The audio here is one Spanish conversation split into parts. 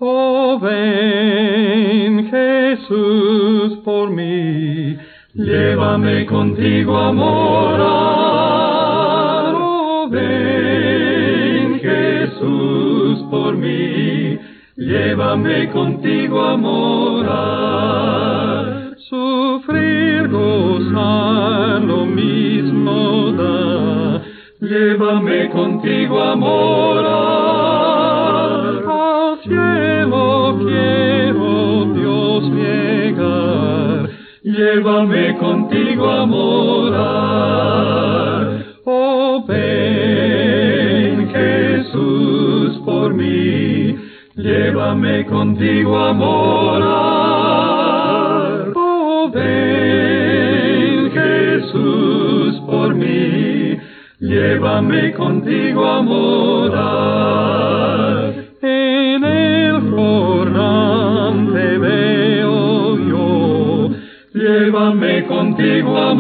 Oh, ven, Jesús, por mí, llévame contigo a morar. Oh, ven, Jesús, por mí, llévame contigo a morar. Sufrir, gozar, lo mismo da, llévame contigo a morar. Al cielo quiero, Dios, llegar, llévame contigo a morar. Oh, ven, Jesús, por mí, llévame contigo a morar. Oh, ven, Jesús, por mí, llévame contigo a morar. En el Jordán te veo yo, llévame contigo a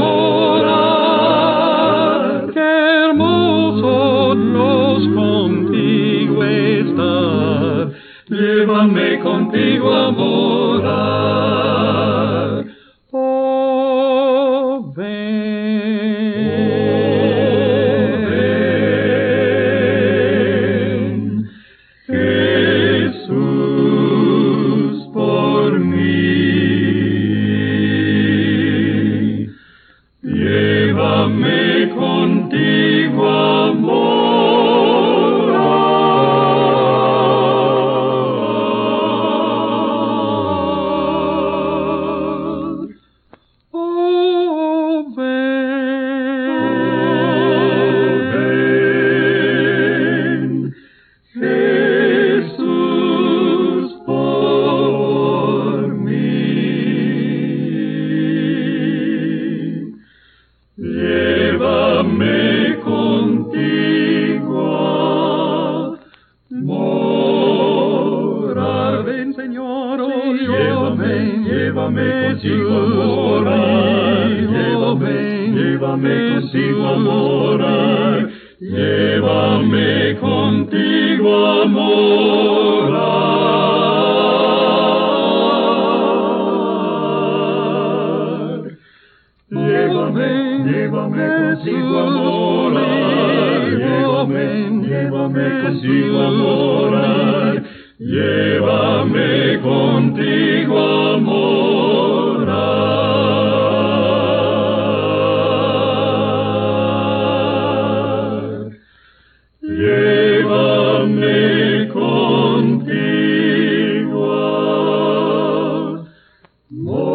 morar. Qué hermoso Dios contigo estar, llévame contigo a morar. Oh, ven, Jesús, por mí, llévame contigo a morar. Oh, ven, Jesús, por mí, llévame contigo a morar. Ven, Señor, oh, llévame contigo a morar. Llévame contigo a morar. Llévame contigo a morar. Llévame contigo a morar. Llévame contigo a morar. Llévame contigo a morar. Llévame contigo a morar.